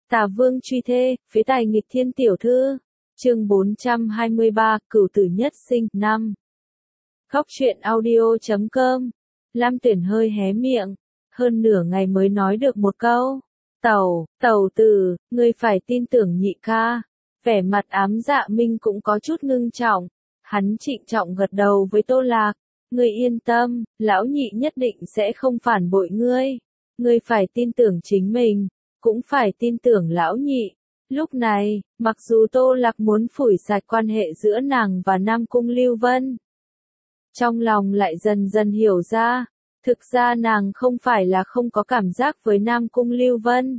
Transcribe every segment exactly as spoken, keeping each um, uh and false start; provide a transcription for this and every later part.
Tà Vương truy thê, phế tài nghịch thiên tiểu thư. Chương bốn trăm hai mươi ba, Cửu tử nhất sinh, năm. Khóc chuyện audio chấm com. Lam Tuyển hơi hé miệng, hơn nửa ngày mới nói được một câu. Tẩu, tẩu tử, ngươi phải tin tưởng nhị ca. Vẻ mặt ám dạ minh cũng có chút ngưng trọng. Hắn trịnh trọng gật đầu với Tô Lạc. Ngươi yên tâm, lão nhị nhất định sẽ không phản bội ngươi. Ngươi phải tin tưởng chính mình, cũng phải tin tưởng lão nhị. Lúc này, mặc dù Tô Lạc muốn phủi sạch quan hệ giữa nàng và Nam Cung Lưu Vân, trong lòng lại dần dần hiểu ra, thực ra nàng không phải là không có cảm giác với Nam Cung Lưu Vân.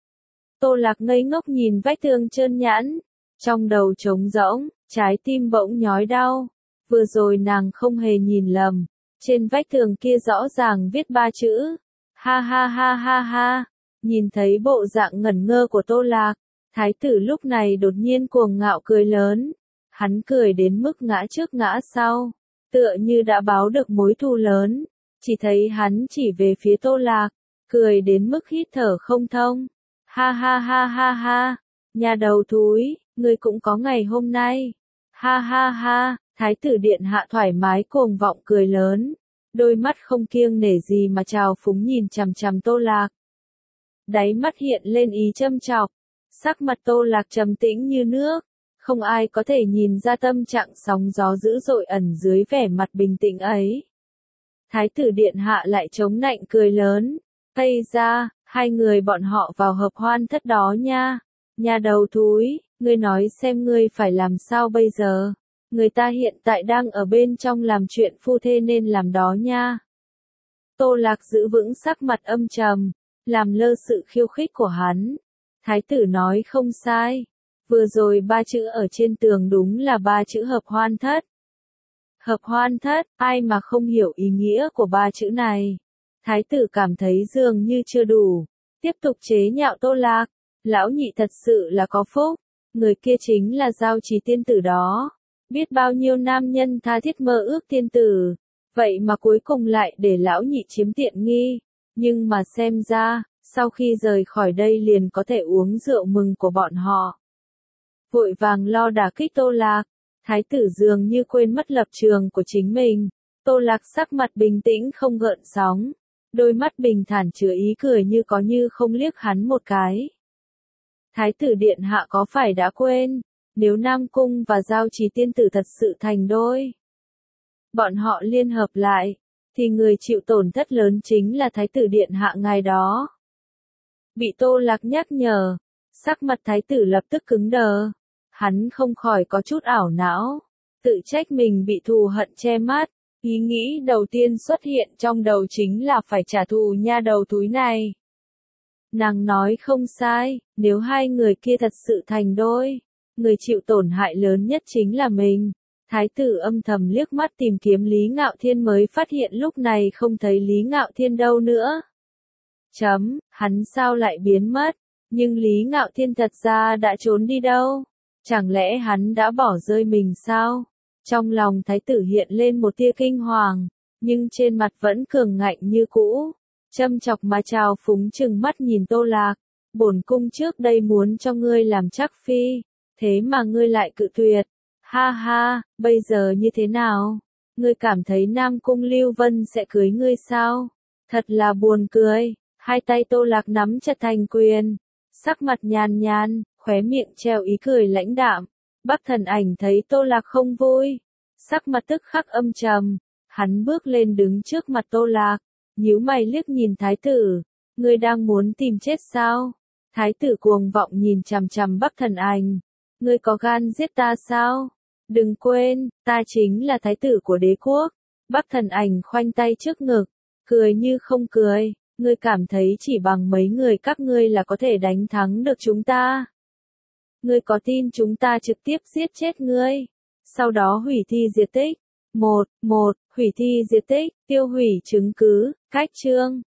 Tô Lạc ngây ngốc nhìn vách tường trơn nhẵn, trong đầu trống rỗng, trái tim bỗng nhói đau. Vừa rồi nàng không hề nhìn lầm, trên vách tường kia rõ ràng viết ba chữ. Ha ha ha ha ha, nhìn thấy bộ dạng ngẩn ngơ của Tô Lạc, thái tử lúc này đột nhiên cuồng ngạo cười lớn. Hắn cười đến mức ngã trước ngã sau, tựa như đã báo được mối thù lớn. Chỉ thấy hắn chỉ về phía Tô Lạc, cười đến mức hít thở không thông. Ha ha ha ha ha, nhà đầu thúi, ngươi cũng có ngày hôm nay. Ha ha ha, thái tử điện hạ thoải mái cuồng vọng cười lớn, đôi mắt không kiêng nể gì mà trào phúng nhìn chằm chằm Tô Lạc. Đáy mắt hiện lên ý châm chọc, sắc mặt Tô Lạc trầm tĩnh như nước, không ai có thể nhìn ra tâm trạng sóng gió dữ dội ẩn dưới vẻ mặt bình tĩnh ấy. Thái tử điện hạ lại chống nạnh cười lớn, "Ây da, hai người bọn họ vào hợp hoan thất đó nha. Nhà đầu thúi, ngươi nói xem ngươi phải làm sao bây giờ? Người ta hiện tại đang ở bên trong làm chuyện phu thê nên làm đó nha." Tô Lạc giữ vững sắc mặt âm trầm, làm lơ sự khiêu khích của hắn. Thái tử nói không sai, vừa rồi ba chữ ở trên tường đúng là ba chữ hợp hoan thất. Hợp hoan thất, ai mà không hiểu ý nghĩa của ba chữ này. Thái tử cảm thấy dường như chưa đủ, tiếp tục chế nhạo Tô Lạc. Lão nhị thật sự là có phúc, người kia chính là Giao Trì tiên tử đó. Biết bao nhiêu nam nhân tha thiết mơ ước tiên tử, vậy mà cuối cùng lại để lão nhị chiếm tiện nghi. Nhưng mà xem ra, sau khi rời khỏi đây liền có thể uống rượu mừng của bọn họ. Vội vàng lo đả kích Tô Lạc, thái tử dường như quên mất lập trường của chính mình. Tô Lạc sắc mặt bình tĩnh không gợn sóng, đôi mắt bình thản chứa ý cười như có như không liếc hắn một cái. Thái tử điện hạ có phải đã quên, nếu Nam Cung và Giao Trì tiên tử thật sự thành đôi, bọn họ liên hợp lại, thì người chịu tổn thất lớn chính là thái tử điện hạ ngài đó. Bị Tô Lạc nhắc nhở, sắc mặt thái tử lập tức cứng đờ, hắn không khỏi có chút ảo não, tự trách mình bị thù hận che mắt. Ý nghĩ đầu tiên xuất hiện trong đầu chính là phải trả thù nha đầu thúi này. Nàng nói không sai, nếu hai người kia thật sự thành đôi, người chịu tổn hại lớn nhất chính là mình. Thái tử âm thầm liếc mắt tìm kiếm Lý Ngạo Thiên mới phát hiện lúc này không thấy Lý Ngạo Thiên đâu nữa. Chấm, hắn sao lại biến mất? Nhưng Lý Ngạo Thiên thật ra đã trốn đi đâu? Chẳng lẽ hắn đã bỏ rơi mình sao? Trong lòng thái tử hiện lên một tia kinh hoàng, nhưng trên mặt vẫn cường ngạnh như cũ. Châm chọc mà trào phúng chừng mắt nhìn Tô Lạc, bổn cung trước đây muốn cho ngươi làm trắc phi, thế mà ngươi lại cự tuyệt. Ha ha, bây giờ như thế nào? Ngươi cảm thấy Nam Cung Lưu Vân sẽ cưới ngươi sao? Thật là buồn cười. Hai tay Tô Lạc nắm chặt thành quyền, sắc mặt nhàn nhàn, khóe miệng treo ý cười lãnh đạm. Bắc Thần Ảnh thấy Tô Lạc không vui, sắc mặt tức khắc âm trầm, hắn bước lên đứng trước mặt Tô Lạc, nhíu mày liếc nhìn thái tử, ngươi đang muốn tìm chết sao? Thái tử cuồng vọng nhìn chằm chằm Bắc Thần Ảnh, ngươi có gan giết ta sao? Đừng quên, ta chính là thái tử của đế quốc. Bắc Thần Ảnh khoanh tay trước ngực, cười như không cười, ngươi cảm thấy chỉ bằng mấy người các ngươi là có thể đánh thắng được chúng ta? Ngươi có tin chúng ta trực tiếp giết chết ngươi, sau đó hủy thi diệt tích? Một, một, hủy thi diệt tích, tiêu hủy chứng cứ, cách chương.